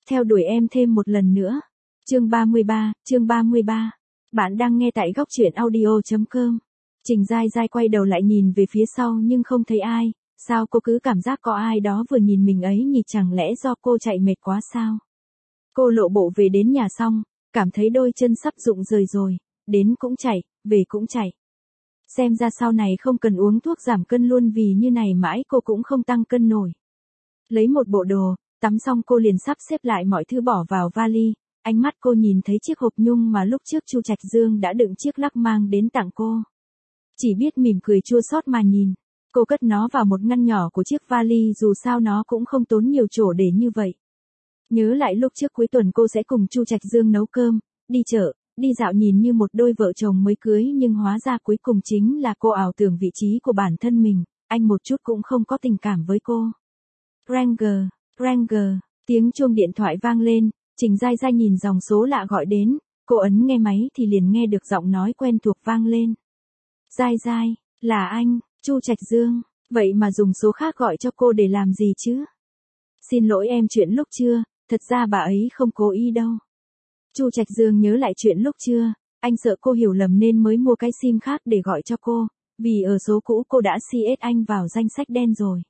theo đuổi em thêm một lần nữa. Chương 33. Bạn đang nghe tại góc truyện audio.com. Trình Giai Giai quay đầu lại nhìn về phía sau nhưng không thấy ai, sao cô cứ cảm giác có ai đó vừa nhìn mình ấy nhỉ, chẳng lẽ do cô chạy mệt quá sao? Cô lộ bộ về đến nhà xong, cảm thấy đôi chân sắp rụng rời rồi, đến cũng chạy, về cũng chạy. Xem ra sau này không cần uống thuốc giảm cân luôn vì như này mãi cô cũng không tăng cân nổi. Lấy một bộ đồ, tắm xong cô liền sắp xếp lại mọi thứ bỏ vào vali, ánh mắt cô nhìn thấy chiếc hộp nhung mà lúc trước Chu Trạch Dương đã đựng chiếc lắc mang đến tặng cô. Chỉ biết mỉm cười chua xót mà nhìn, cô cất nó vào một ngăn nhỏ của chiếc vali dù sao nó cũng không tốn nhiều chỗ để như vậy. Nhớ lại lúc trước cuối tuần cô sẽ cùng Chu Trạch Dương nấu cơm, đi chợ, đi dạo nhìn như một đôi vợ chồng mới cưới nhưng hóa ra cuối cùng chính là cô ảo tưởng vị trí của bản thân mình, anh một chút cũng không có tình cảm với cô. Ranger, tiếng chuông điện thoại vang lên, Trình Giai Giai nhìn dòng số lạ gọi đến, cô ấn nghe máy thì liền nghe được giọng nói quen thuộc vang lên. Giai Giai, là anh, Chu Trạch Dương, vậy mà dùng số khác gọi cho cô để làm gì chứ? Xin lỗi em chuyện lúc trưa, thật ra bà ấy không cố ý đâu. Chu Trạch Dương nhớ lại chuyện lúc trưa, anh sợ cô hiểu lầm nên mới mua cái sim khác để gọi cho cô, vì ở số cũ cô đã CS anh vào danh sách đen rồi.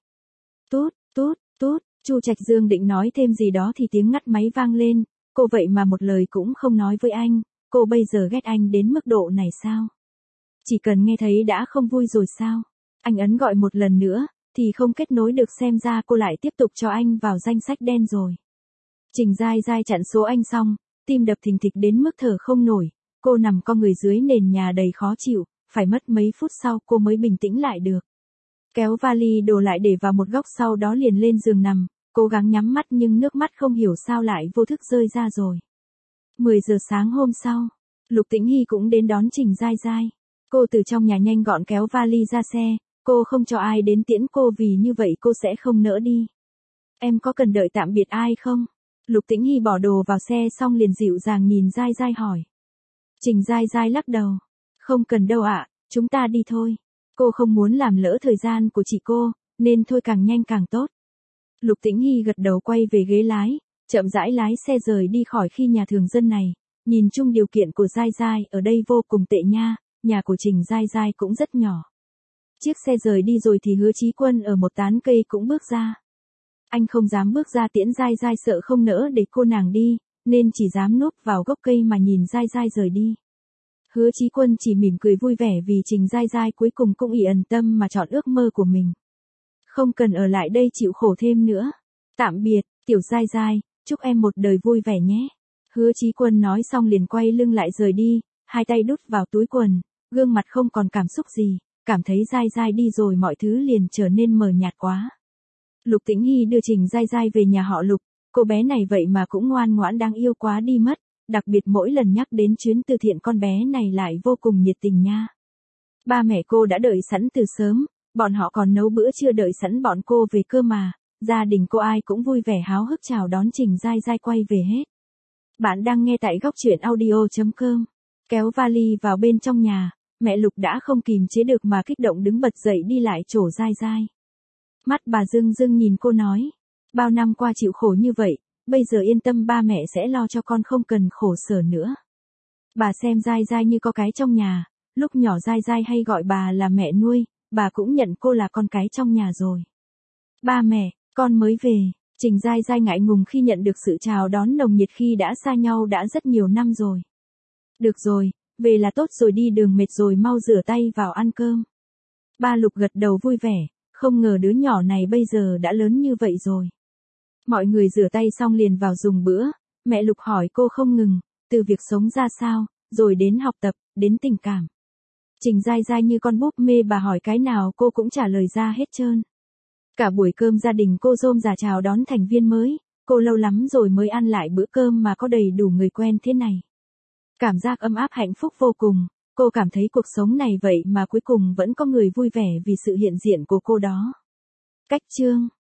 Tút, Chu Trạch Dương định nói thêm gì đó thì tiếng ngắt máy vang lên, cô vậy mà một lời cũng không nói với anh, cô bây giờ ghét anh đến mức độ này sao? Chỉ cần nghe thấy đã không vui rồi sao? Anh ấn gọi một lần nữa, thì không kết nối được, xem ra cô lại tiếp tục cho anh vào danh sách đen rồi. Trình Giai Giai chặn số anh xong, tim đập thình thịch đến mức thở không nổi, cô nằm co người dưới nền nhà đầy khó chịu, phải mất mấy phút sau cô mới bình tĩnh lại được. Kéo vali đồ lại để vào một góc sau đó liền lên giường nằm, cố gắng nhắm mắt nhưng nước mắt không hiểu sao lại vô thức rơi ra rồi. 10 giờ sáng hôm sau, Lục Tĩnh Hy cũng đến đón Trình Giai Giai. Cô từ trong nhà nhanh gọn kéo vali ra xe, cô không cho ai đến tiễn cô vì như vậy cô sẽ không nỡ đi. Em có cần đợi tạm biệt ai không? Lục Tĩnh Hy bỏ đồ vào xe xong liền dịu dàng nhìn Giai Giai hỏi. Trình Giai Giai lắc đầu. Không cần đâu ạ, chúng ta đi thôi. Cô không muốn làm lỡ thời gian của chị cô, nên thôi càng nhanh càng tốt. Lục Tĩnh Hy gật đầu quay về ghế lái, chậm rãi lái xe rời đi khỏi khi nhà thường dân này. Nhìn chung điều kiện của Giai Giai ở đây vô cùng tệ nha, nhà của Trình Giai Giai cũng rất nhỏ. Chiếc xe rời đi rồi thì Hứa Chí Quân ở một tán cây cũng bước ra. Anh không dám bước ra tiễn Giai Giai sợ không nỡ để cô nàng đi, nên chỉ dám núp vào gốc cây mà nhìn Giai Giai rời đi. Hứa Chí Quân chỉ mỉm cười vui vẻ vì Trình Giai Giai cuối cùng cũng ẩn tâm mà chọn ước mơ của mình. Không cần ở lại đây chịu khổ thêm nữa. Tạm biệt, tiểu Giai Giai, chúc em một đời vui vẻ nhé. Hứa Chí Quân nói xong liền quay lưng lại rời đi, hai tay đút vào túi quần, gương mặt không còn cảm xúc gì, cảm thấy Giai Giai đi rồi mọi thứ liền trở nên mờ nhạt quá. Lục Tĩnh Hy đưa Trình Giai Giai về nhà họ Lục, cô bé này vậy mà cũng ngoan ngoãn đáng yêu quá đi mất, đặc biệt mỗi lần nhắc đến chuyến từ thiện con bé này lại vô cùng nhiệt tình nha. Ba mẹ cô đã đợi sẵn từ sớm, bọn họ còn nấu bữa trưa đợi sẵn bọn cô về cơ mà, gia đình cô ai cũng vui vẻ háo hức chào đón Trình Giai Giai quay về hết. Bạn đang nghe tại góc truyện audio.com. Kéo vali vào bên trong nhà, mẹ Lục đã không kìm chế được mà kích động đứng bật dậy đi lại chỗ Giai Giai. Mắt bà rưng rưng nhìn cô nói, bao năm qua chịu khổ như vậy, bây giờ yên tâm ba mẹ sẽ lo cho con không cần khổ sở nữa. Bà xem Giai Giai như có cái trong nhà, lúc nhỏ Giai Giai hay gọi bà là mẹ nuôi, bà cũng nhận cô là con cái trong nhà rồi. Ba mẹ, con mới về. Trình Giai Giai ngại ngùng khi nhận được sự chào đón nồng nhiệt khi đã xa nhau đã rất nhiều năm rồi. Được rồi, về là tốt rồi, đi đường mệt rồi mau rửa tay vào ăn cơm. Ba Lục gật đầu vui vẻ, không ngờ đứa nhỏ này bây giờ đã lớn như vậy rồi. Mọi người rửa tay xong liền vào dùng bữa, mẹ Lục hỏi cô không ngừng, từ việc sống ra sao, rồi đến học tập, đến tình cảm. Trình Giai Giai như con búp mê, bà hỏi cái nào cô cũng trả lời ra hết trơn. Cả buổi cơm gia đình cô rôm rả chào đón thành viên mới, cô lâu lắm rồi mới ăn lại bữa cơm mà có đầy đủ người quen thế này. Cảm giác ấm áp hạnh phúc vô cùng, cô cảm thấy cuộc sống này vậy mà cuối cùng vẫn có người vui vẻ vì sự hiện diện của cô đó. Cách chương